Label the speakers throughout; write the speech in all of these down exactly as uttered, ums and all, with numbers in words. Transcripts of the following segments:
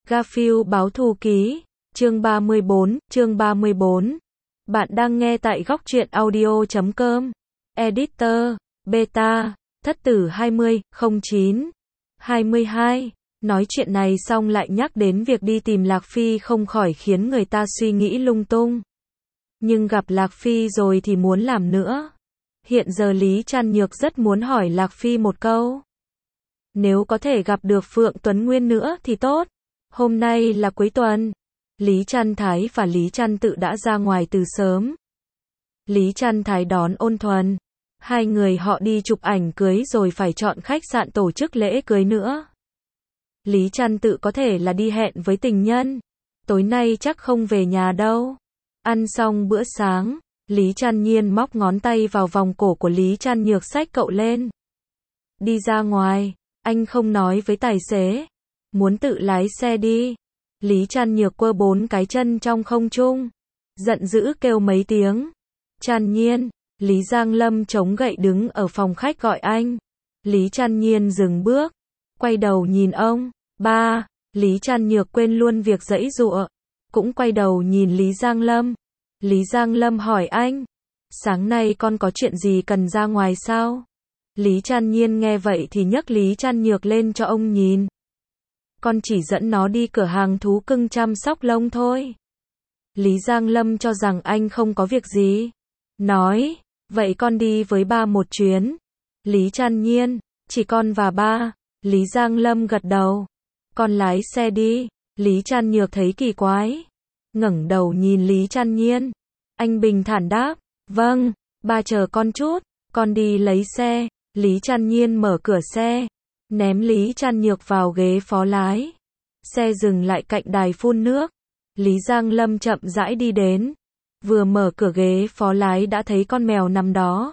Speaker 1: Garfield báo thù ký, chương ba mươi bốn, chương ba mươi bốn. Bạn đang nghe tại góc truyện audio chấm com. Editor, Beta, Thất tử hai mươi, không chín, hai mươi hai. Nói chuyện này xong lại nhắc đến việc đi tìm Lạc Phi không khỏi khiến người ta suy nghĩ lung tung. Nhưng gặp Lạc Phi rồi thì muốn làm nữa. Hiện giờ Lý Trăn Nhược rất muốn hỏi Lạc Phi một câu. Nếu có thể gặp được Phượng Tuấn Nguyên nữa thì tốt. Hôm nay là cuối tuần. Lý Trăn Thái và Lý Trăn Tự đã ra ngoài từ sớm. Lý Trăn Thái đón Ôn Thuần. Hai người họ đi chụp ảnh cưới rồi phải chọn khách sạn tổ chức lễ cưới nữa. Lý Trăn Tự có thể là đi hẹn với tình nhân. Tối nay chắc không về nhà đâu. Ăn xong bữa sáng, Lý Trăn Nhiên móc ngón tay vào vòng cổ của Lý Trăn Nhược xách cậu lên. Đi ra ngoài, anh không nói với tài xế. Muốn tự lái xe đi. Lý Trăn Nhược quơ bốn cái chân trong không trung. Giận dữ kêu mấy tiếng. Trăn Nhiên, Lý Giang Lâm chống gậy đứng ở phòng khách gọi anh. Lý Trăn Nhiên dừng bước. Quay đầu nhìn ông. Ba, Lý Trăn Nhược quên luôn việc giãy giụa. Cũng quay đầu nhìn Lý Giang Lâm. Lý Giang Lâm hỏi anh. Sáng nay con có chuyện gì cần ra ngoài sao? Lý Trăn Nhiên nghe vậy thì nhấc Lý Trăn Nhược lên cho ông nhìn. Con chỉ dẫn nó đi cửa hàng thú cưng chăm sóc lông thôi. Lý Giang Lâm cho rằng anh không có việc gì. Nói, vậy con đi với ba một chuyến. Lý Trăn Nhiên, chỉ con và ba. Lý Giang Lâm gật đầu. Con lái xe đi. Lý Trăn Nhược thấy kỳ quái. Ngẩng đầu nhìn Lý Trăn Nhiên. Anh bình thản đáp, vâng, ba chờ con chút, con đi lấy xe. Lý Trăn Nhiên mở cửa xe, ném Lý Trăn Nhược vào ghế phó lái. Xe dừng lại cạnh đài phun nước. Lý Giang Lâm chậm rãi đi đến. Vừa mở cửa ghế phó lái đã thấy con mèo nằm đó.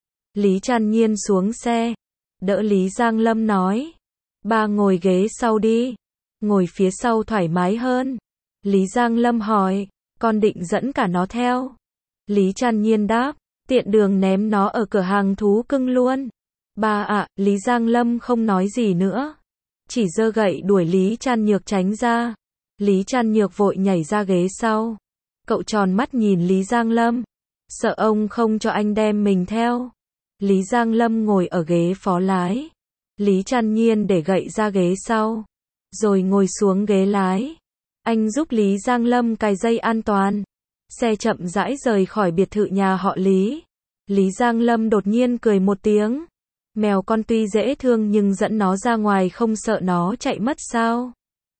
Speaker 1: Lý Trăn Nhiên xuống xe, đỡ Lý Giang Lâm nói, ba ngồi ghế sau đi, ngồi phía sau thoải mái hơn. Lý Giang Lâm hỏi, con định dẫn cả nó theo? Lý Trăn Nhiên đáp, tiện đường ném nó ở cửa hàng thú cưng luôn. Ba ạ, à, Lý Giang Lâm không nói gì nữa. Chỉ giơ gậy đuổi Lý Trăn Nhược tránh ra. Lý Trăn Nhược vội nhảy ra ghế sau. Cậu tròn mắt nhìn Lý Giang Lâm. Sợ ông không cho anh đem mình theo. Lý Giang Lâm ngồi ở ghế phó lái. Lý Trăn Nhiên để gậy ra ghế sau. Rồi ngồi xuống ghế lái. Anh giúp Lý Giang Lâm cài dây an toàn. Xe chậm rãi rời khỏi biệt thự nhà họ Lý. Lý Giang Lâm đột nhiên cười một tiếng. Mèo con tuy dễ thương nhưng dẫn nó ra ngoài không sợ nó chạy mất sao?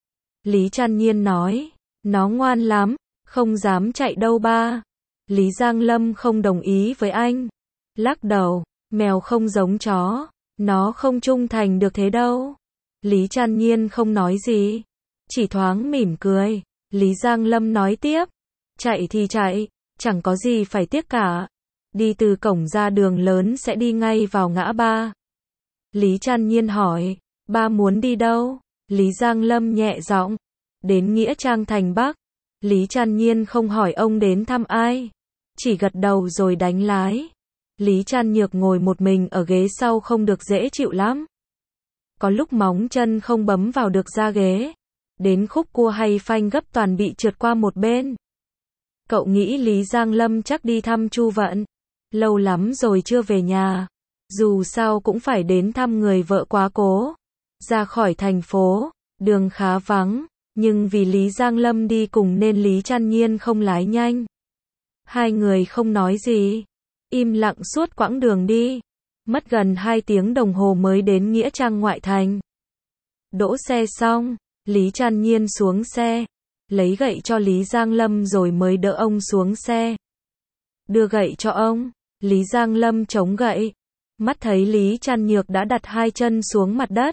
Speaker 1: Lý Trăn Nhiên nói. Nó ngoan lắm, không dám chạy đâu ba. Lý Giang Lâm không đồng ý với anh. Lắc đầu, mèo không giống chó. Nó không trung thành được thế đâu. Lý Trăn Nhiên không nói gì. Chỉ thoáng mỉm cười. Lý Giang Lâm nói tiếp. Chạy thì chạy, chẳng có gì phải tiếc cả. Đi từ cổng ra đường lớn sẽ đi ngay vào ngã ba. Lý Trăn Nhiên hỏi, ba muốn đi đâu? Lý Giang Lâm nhẹ giọng, đến Nghĩa Trang thành Bắc. Lý Trăn Nhiên không hỏi ông đến thăm ai, chỉ gật đầu rồi đánh lái. Lý Trăn Nhược ngồi một mình ở ghế sau không được dễ chịu lắm. Có lúc móng chân không bấm vào được da ghế. Đến khúc cua hay phanh gấp toàn bị trượt qua một bên. Cậu nghĩ Lý Giang Lâm chắc đi thăm Chu Vận. Lâu lắm rồi chưa về nhà. Dù sao cũng phải đến thăm người vợ quá cố. Ra khỏi thành phố, đường khá vắng. Nhưng vì Lý Giang Lâm đi cùng nên Lý Trăn Nhiên không lái nhanh. Hai người không nói gì. Im lặng suốt quãng đường đi. Mất gần hai tiếng đồng hồ mới đến Nghĩa Trang ngoại thành. Đỗ xe xong, Lý Trăn Nhiên xuống xe. Lấy gậy cho Lý Giang Lâm rồi mới đỡ ông xuống xe. Đưa gậy cho ông. Lý Giang Lâm chống gậy. Mắt thấy Lý Trăn Nhược đã đặt hai chân xuống mặt đất.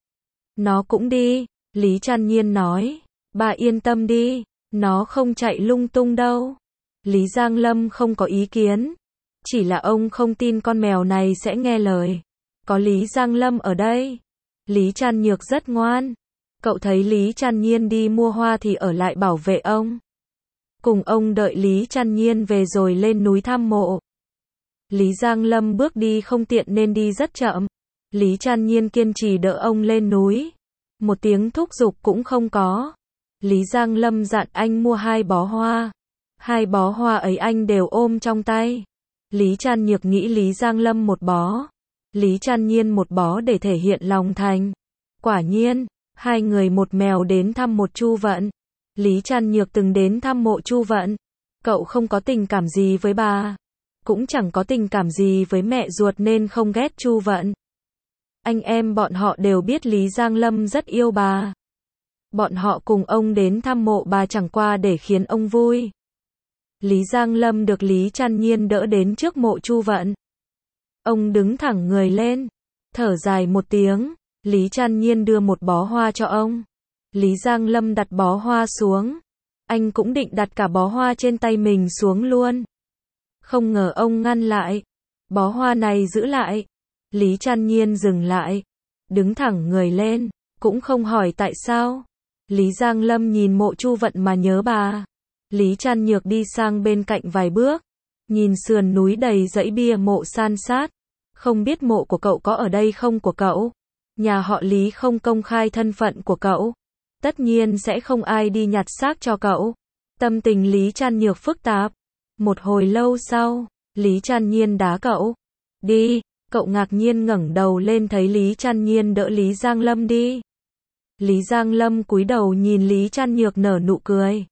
Speaker 1: Nó cũng đi. Lý Trăn Nhiên nói. Bà yên tâm đi. Nó không chạy lung tung đâu. Lý Giang Lâm không có ý kiến. Chỉ là ông không tin con mèo này sẽ nghe lời. Có Lý Giang Lâm ở đây. Lý Trăn Nhược rất ngoan. Cậu thấy Lý Trăn Nhiên đi mua hoa thì ở lại bảo vệ ông. Cùng ông đợi Lý Trăn Nhiên về rồi lên núi thăm mộ. Lý Giang Lâm bước đi không tiện nên đi rất chậm. Lý Trăn Nhiên kiên trì đỡ ông lên núi. Một tiếng thúc giục cũng không có. Lý Giang Lâm dặn anh mua hai bó hoa. Hai bó hoa ấy anh đều ôm trong tay. Lý Trăn Nhược nghĩ Lý Giang Lâm một bó, Lý Trăn Nhiên một bó để thể hiện lòng thành. Quả nhiên, hai người một mèo đến thăm một Chu Vận. Lý Trăn Nhược từng đến thăm mộ Chu Vận. Cậu không có tình cảm gì với bà, cũng chẳng có tình cảm gì với mẹ ruột nên không ghét Chu Vận. Anh em bọn họ đều biết Lý Giang Lâm rất yêu bà. Bọn họ cùng ông đến thăm mộ bà chẳng qua để khiến ông vui. Lý Giang Lâm được Lý Trăn Nhiên đỡ đến trước mộ Chu Vận. Ông đứng thẳng người lên, thở dài một tiếng. Lý Trăn Nhiên đưa một bó hoa cho ông. Lý Giang Lâm đặt bó hoa xuống. Anh cũng định đặt cả bó hoa trên tay mình xuống luôn. Không ngờ ông ngăn lại. Bó hoa này giữ lại. Lý Trăn Nhiên dừng lại, đứng thẳng người lên, cũng không hỏi tại sao. Lý Giang Lâm nhìn mộ Chu Vận mà nhớ bà. Lý Trăn Nhược đi sang bên cạnh vài bước, nhìn sườn núi đầy dãy bia mộ san sát. Không biết mộ của cậu có ở đây không của cậu? Nhà họ Lý không công khai thân phận của cậu. Tất nhiên sẽ không ai đi nhặt xác cho cậu. Tâm tình Lý Trăn Nhược phức tạp. Một hồi lâu sau, Lý Trăn Nhiên đá cậu. Đi. Cậu ngạc nhiên ngẩng đầu lên thấy Lý Trăn Nhiên đỡ Lý Giang Lâm đi. Lý Giang Lâm cúi đầu nhìn Lý Trăn Nhược nở nụ cười.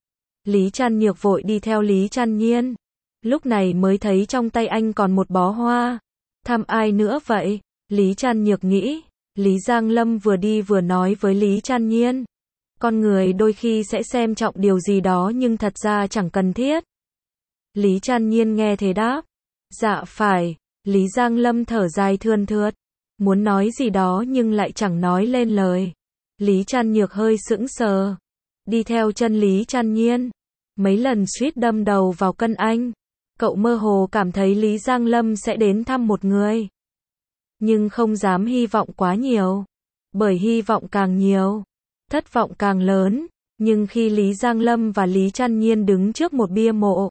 Speaker 1: Lý Trăn Nhược vội đi theo Lý Trăn Nhiên. Lúc này mới thấy trong tay anh còn một bó hoa. Thăm ai nữa vậy? Lý Trăn Nhược nghĩ. Lý Giang Lâm vừa đi vừa nói với Lý Trăn Nhiên. Con người đôi khi sẽ xem trọng điều gì đó nhưng thật ra chẳng cần thiết. Lý Trăn Nhiên nghe thế đáp. Dạ phải. Lý Giang Lâm thở dài thườn thượt. Muốn nói gì đó nhưng lại chẳng nói lên lời. Lý Trăn Nhược hơi sững sờ. Đi theo chân Lý Trăn Nhiên. Mấy lần suýt đâm đầu vào cân anh. Cậu mơ hồ cảm thấy Lý Giang Lâm sẽ đến thăm một người. Nhưng không dám hy vọng quá nhiều. Bởi hy vọng càng nhiều, thất vọng càng lớn. Nhưng khi Lý Giang Lâm và Lý Trăn Nhiên đứng trước một bia mộ,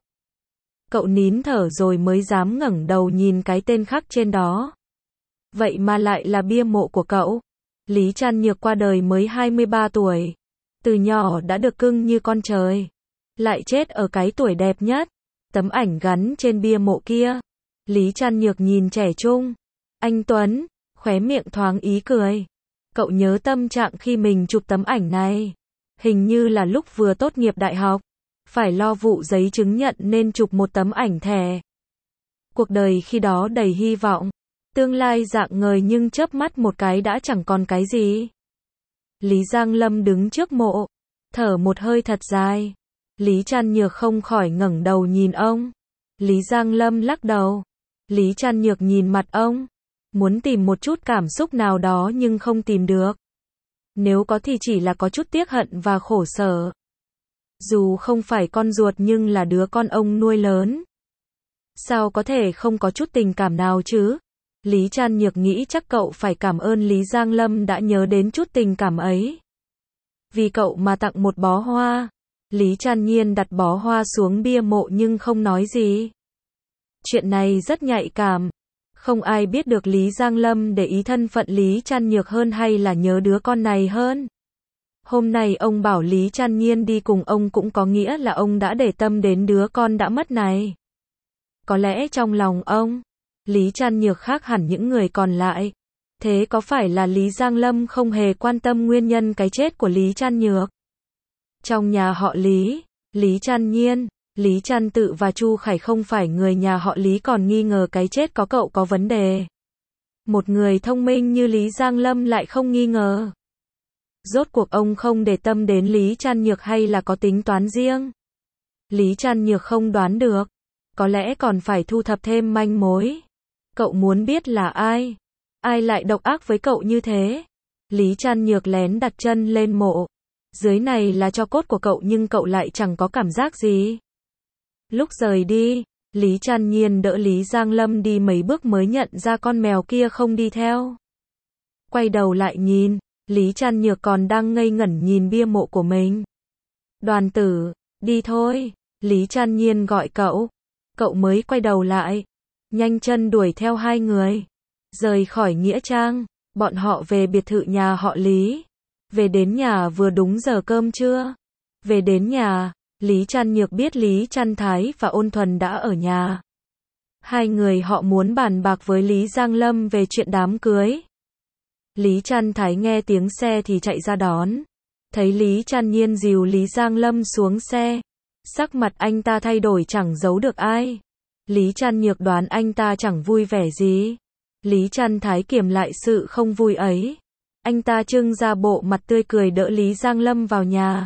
Speaker 1: cậu nín thở rồi mới dám ngẩng đầu nhìn cái tên khắc trên đó. Vậy mà lại là bia mộ của cậu. Lý Trăn Nhược qua đời mới hai mươi ba tuổi. Từ nhỏ đã được cưng như con trời. Lại chết ở cái tuổi đẹp nhất. Tấm ảnh gắn trên bia mộ kia. Lý Trăn Nhược nhìn trẻ trung, anh tuấn, khóe miệng thoáng ý cười. Cậu nhớ tâm trạng khi mình chụp tấm ảnh này. Hình như là lúc vừa tốt nghiệp đại học. Phải lo vụ giấy chứng nhận nên chụp một tấm ảnh thẻ. Cuộc đời khi đó đầy hy vọng. Tương lai rạng ngời nhưng chớp mắt một cái đã chẳng còn cái gì. Lý Giang Lâm đứng trước mộ, thở một hơi thật dài. Lý Trăn Nhược không khỏi ngẩng đầu nhìn ông. Lý Giang Lâm lắc đầu. Lý Trăn Nhược nhìn mặt ông, muốn tìm một chút cảm xúc nào đó nhưng không tìm được. Nếu có thì chỉ là có chút tiếc hận và khổ sở. Dù không phải con ruột nhưng là đứa con ông nuôi lớn. Sao có thể không có chút tình cảm nào chứ? Lý Trăn Nhược nghĩ chắc cậu phải cảm ơn Lý Giang Lâm đã nhớ đến chút tình cảm ấy. Vì cậu mà tặng một bó hoa. Lý Trăn Nhiên đặt bó hoa xuống bia mộ nhưng không nói gì. Chuyện này rất nhạy cảm. Không ai biết được Lý Giang Lâm để ý thân phận Lý Trăn Nhược hơn hay là nhớ đứa con này hơn. Hôm nay ông bảo Lý Trăn Nhiên đi cùng ông cũng có nghĩa là ông đã để tâm đến đứa con đã mất này. Có lẽ trong lòng ông, Lý Trăn Nhược khác hẳn những người còn lại. Thế có phải là Lý Giang Lâm không hề quan tâm nguyên nhân cái chết của Lý Trăn Nhược? Trong nhà họ Lý, Lý Trăn Nhiên, Lý Trăn Tự và Chu Khải không phải người nhà họ Lý còn nghi ngờ cái chết có cậu có vấn đề. Một người thông minh như Lý Giang Lâm lại không nghi ngờ. Rốt cuộc ông không để tâm đến Lý Trăn Nhược hay là có tính toán riêng? Lý Trăn Nhược không đoán được. Có lẽ còn phải thu thập thêm manh mối. Cậu muốn biết là ai? Ai lại độc ác với cậu như thế? Lý Trăn Nhược lén đặt chân lên mộ. Dưới này là tro cốt của cậu nhưng cậu lại chẳng có cảm giác gì. Lúc rời đi, Lý Trăn Nhiên đỡ Lý Giang Lâm đi mấy bước mới nhận ra con mèo kia không đi theo. Quay đầu lại nhìn, Lý Trăn Nhược còn đang ngây ngẩn nhìn bia mộ của mình. Đoàn Tử, đi thôi. Lý Trăn Nhiên gọi cậu. Cậu mới quay đầu lại, nhanh chân đuổi theo hai người. Rời khỏi nghĩa trang, bọn họ về biệt thự nhà họ Lý. Về đến nhà vừa đúng giờ cơm trưa. Về đến nhà, Lý Trăn Nhược biết Lý Trăn Thái và Ôn Thuần đã ở nhà. Hai người họ muốn bàn bạc với Lý Giang Lâm về chuyện đám cưới. Lý Trăn Thái nghe tiếng xe thì chạy ra đón. Thấy Lý Trăn Nhiên dìu Lý Giang Lâm xuống xe. Sắc mặt anh ta thay đổi chẳng giấu được ai. Lý Trăn Nhược đoán anh ta chẳng vui vẻ gì. Lý Trăn Thái kiềm lại sự không vui ấy. Anh ta trưng ra bộ mặt tươi cười đỡ Lý Giang Lâm vào nhà.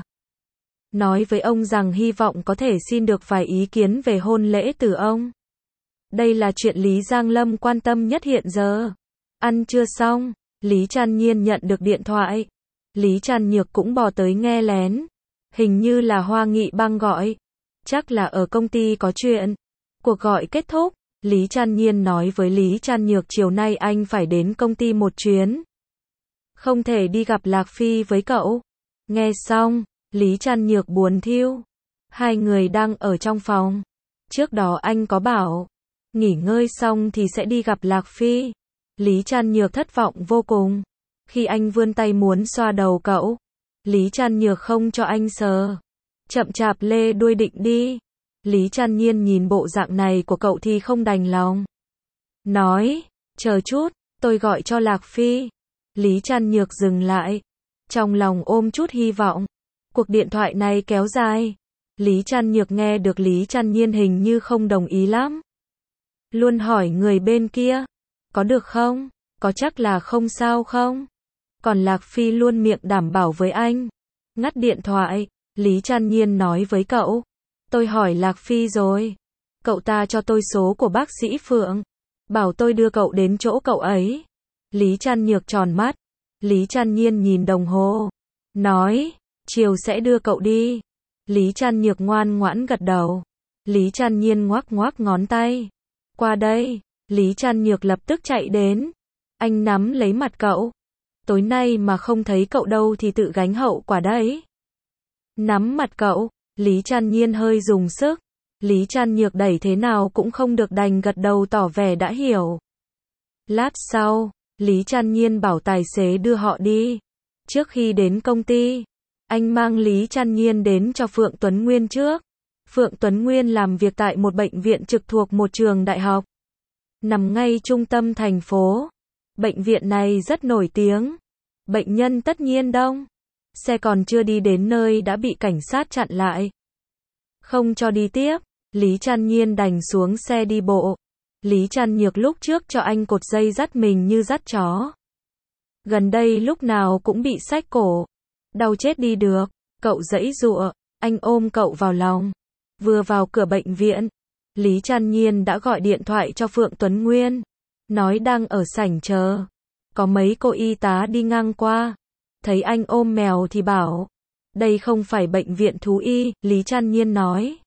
Speaker 1: Nói với ông rằng hy vọng có thể xin được vài ý kiến về hôn lễ từ ông. Đây là chuyện Lý Giang Lâm quan tâm nhất hiện giờ. Ăn chưa xong, Lý Trăn Nhiên nhận được điện thoại. Lý Trăn Nhược cũng bò tới nghe lén. Hình như là Hoa Nghị Băng gọi. Chắc là ở công ty có chuyện. Cuộc gọi kết thúc, Lý Trăn Nhiên nói với Lý Trăn Nhược chiều nay anh phải đến công ty một chuyến. Không thể đi gặp Lạc Phi với cậu. Nghe xong, Lý Trăn Nhược buồn thiu. Hai người đang ở trong phòng. Trước đó anh có bảo, nghỉ ngơi xong thì sẽ đi gặp Lạc Phi. Lý Trăn Nhược thất vọng vô cùng. Khi anh vươn tay muốn xoa đầu cậu, Lý Trăn Nhược không cho anh sờ. Chậm chạp lê đuôi định đi. Lý Trăn Nhiên nhìn bộ dạng này của cậu thì không đành lòng. Nói, chờ chút, tôi gọi cho Lạc Phi. Lý Trăn Nhược dừng lại. Trong lòng ôm chút hy vọng. Cuộc điện thoại này kéo dài. Lý Trăn Nhược nghe được Lý Trăn Nhiên hình như không đồng ý lắm. Luôn hỏi người bên kia. Có được không? Có chắc là không sao không? Còn Lạc Phi luôn miệng đảm bảo với anh. Ngắt điện thoại, Lý Trăn Nhiên nói với cậu. Tôi hỏi Lạc Phi rồi. Cậu ta cho tôi số của bác sĩ Phượng. Bảo tôi đưa cậu đến chỗ cậu ấy. Lý Trăn Nhược tròn mắt. Lý Trăn Nhiên nhìn đồng hồ. Nói, chiều sẽ đưa cậu đi. Lý Trăn Nhược ngoan ngoãn gật đầu. Lý Trăn Nhiên ngoắc ngoắc ngón tay. Qua đây. Lý Trăn Nhược lập tức chạy đến. Anh nắm lấy mặt cậu. Tối nay mà không thấy cậu đâu thì tự gánh hậu quả đấy. Nắm mặt cậu, Lý Trăn Nhiên hơi dùng sức. Lý Trăn Nhược đẩy thế nào cũng không được đành gật đầu tỏ vẻ đã hiểu. Lát sau, Lý Trăn Nhiên bảo tài xế đưa họ đi. Trước khi đến công ty, anh mang Lý Trăn Nhiên đến cho Phượng Tuấn Nguyên trước. Phượng Tuấn Nguyên làm việc tại một bệnh viện trực thuộc một trường đại học. Nằm ngay trung tâm thành phố. Bệnh viện này rất nổi tiếng. Bệnh nhân tất nhiên đông. Xe còn chưa đi đến nơi đã bị cảnh sát chặn lại. Không cho đi tiếp, Lý Trăn Nhiên đành xuống xe đi bộ. Lý Trăn Nhược lúc trước cho anh cột dây dắt mình như dắt chó. Gần đây lúc nào cũng bị xách cổ. Đau chết đi được, cậu giãy giụa, anh ôm cậu vào lòng. Vừa vào cửa bệnh viện, Lý Trăn Nhiên đã gọi điện thoại cho Phượng Tuấn Nguyên. Nói đang ở sảnh chờ. Có mấy cô y tá đi ngang qua. Thấy anh ôm mèo thì bảo. Đây không phải bệnh viện thú y, Lý Trăn Nhiên nói.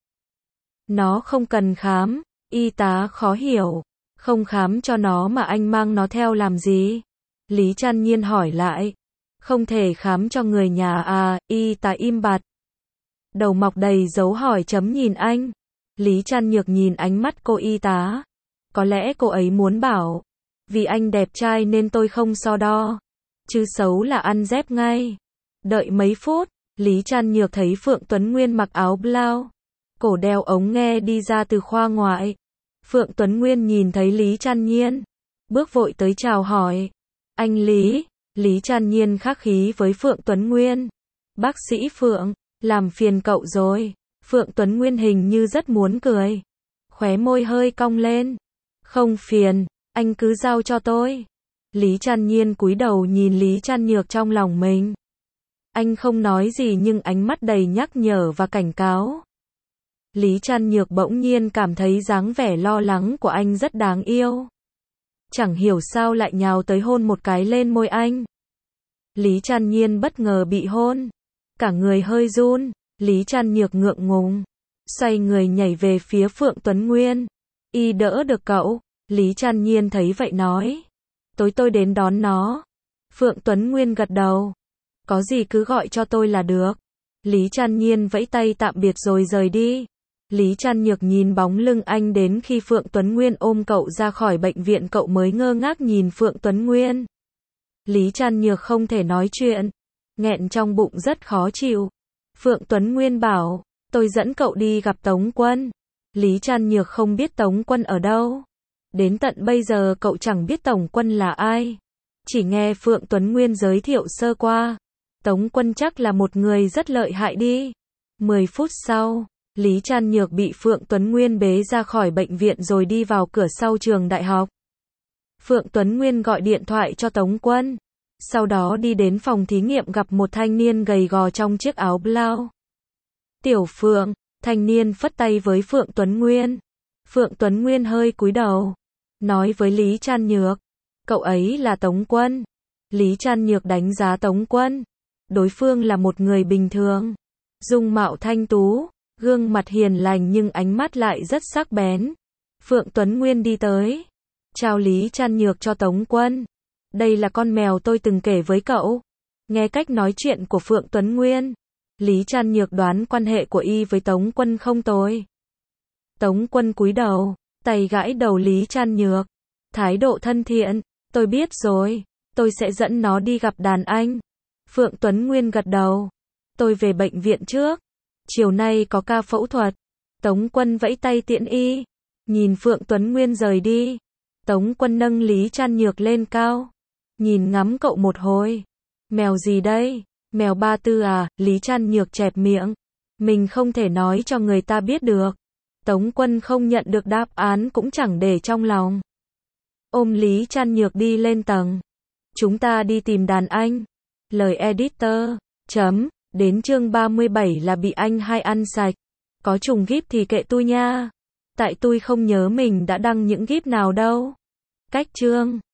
Speaker 1: Nó không cần khám. Y tá khó hiểu. Không khám cho nó mà anh mang nó theo làm gì? Lý Trăn Nhiên hỏi lại. Không thể khám cho người nhà à, y tá im bặt. Đầu mọc đầy dấu hỏi chấm nhìn anh. Lý Trăn Nhược nhìn ánh mắt cô y tá. Có lẽ cô ấy muốn bảo. Vì anh đẹp trai nên tôi không so đo. Chứ xấu là ăn dép ngay. Đợi mấy phút, Lý Trăn Nhược thấy Phượng Tuấn Nguyên mặc áo blau. Cổ đeo ống nghe đi ra từ khoa ngoại. Phượng Tuấn Nguyên nhìn thấy Lý Trăn Nhiên. Bước vội tới chào hỏi. Anh Lý. Lý Trăn Nhiên khắc khí với Phượng Tuấn Nguyên. Bác sĩ Phượng, làm phiền cậu rồi. Phượng Tuấn Nguyên hình như rất muốn cười. Khóe môi hơi cong lên. Không phiền, anh cứ giao cho tôi. Lý Trăn Nhiên cúi đầu nhìn Lý Trăn Nhược trong lòng mình. Anh không nói gì nhưng ánh mắt đầy nhắc nhở và cảnh cáo. Lý Trăn Nhược bỗng nhiên cảm thấy dáng vẻ lo lắng của anh rất đáng yêu. Chẳng hiểu sao lại nhào tới hôn một cái lên môi anh. Lý Trăn Nhiên bất ngờ bị hôn. Cả người hơi run. Lý Trăn Nhược ngượng ngùng. Xoay người nhảy về phía Phượng Tuấn Nguyên. Y đỡ được cậu. Lý Trăn Nhiên thấy vậy nói. Tối tôi đến đón nó. Phượng Tuấn Nguyên gật đầu. Có gì cứ gọi cho tôi là được. Lý Trăn Nhiên vẫy tay tạm biệt rồi rời đi. Lý Trăn Nhược nhìn bóng lưng anh đến khi Phượng Tuấn Nguyên ôm cậu ra khỏi bệnh viện cậu mới ngơ ngác nhìn Phượng Tuấn Nguyên. Lý Trăn Nhược không thể nói chuyện. nghẹn trong bụng rất khó chịu. Phượng Tuấn Nguyên bảo, tôi dẫn cậu đi gặp Tống Quân. Lý Trăn Nhược không biết Tống Quân ở đâu. Đến tận bây giờ cậu chẳng biết Tống Quân là ai. Chỉ nghe Phượng Tuấn Nguyên giới thiệu sơ qua. Tống Quân chắc là một người rất lợi hại đi. mười phút sau, Lý Trăn Nhược bị Phượng Tuấn Nguyên bế ra khỏi bệnh viện rồi đi vào cửa sau trường đại học. Phượng Tuấn Nguyên gọi điện thoại cho Tống Quân. Sau đó đi đến phòng thí nghiệm gặp một thanh niên gầy gò trong chiếc áo blau. Tiểu Phượng, thanh niên phất tay với Phượng Tuấn Nguyên. Phượng Tuấn Nguyên hơi cúi đầu, nói với Lý Trăn Nhược, cậu ấy là Tống Quân. Lý Trăn Nhược đánh giá Tống Quân. Đối phương là một người bình thường. Dung mạo thanh tú, gương mặt hiền lành nhưng ánh mắt lại rất sắc bén. Phượng Tuấn Nguyên đi tới, trao Lý Trăn Nhược cho Tống Quân. Đây là con mèo tôi từng kể với cậu. Nghe cách nói chuyện của Phượng Tuấn Nguyên, Lý Trăn Nhược đoán quan hệ của y với Tống Quân không tồi. Tống Quân cúi đầu, tay gãi đầu Lý Trăn Nhược. Thái độ thân thiện, tôi biết rồi, tôi sẽ dẫn nó đi gặp đàn anh. Phượng Tuấn Nguyên gật đầu. Tôi về bệnh viện trước. Chiều nay có ca phẫu thuật. Tống Quân vẫy tay tiễn y. Nhìn Phượng Tuấn Nguyên rời đi. Tống Quân nâng Lý Trăn Nhược lên cao. Nhìn ngắm cậu một hồi. Mèo gì đây? Mèo Ba Tư à? Lý Trăn Nhược chẹp miệng. Mình không thể nói cho người ta biết được. Tống Quân không nhận được đáp án cũng chẳng để trong lòng. Ôm Lý Trăn Nhược đi lên tầng. Chúng ta đi tìm đàn anh. Lời editor. Chấm. Đến chương ba mươi bảy là bị anh hai ăn sạch. Có trùng gíp thì kệ tôi nha. Tại tôi không nhớ mình đã đăng những gíp nào đâu. Cách chương.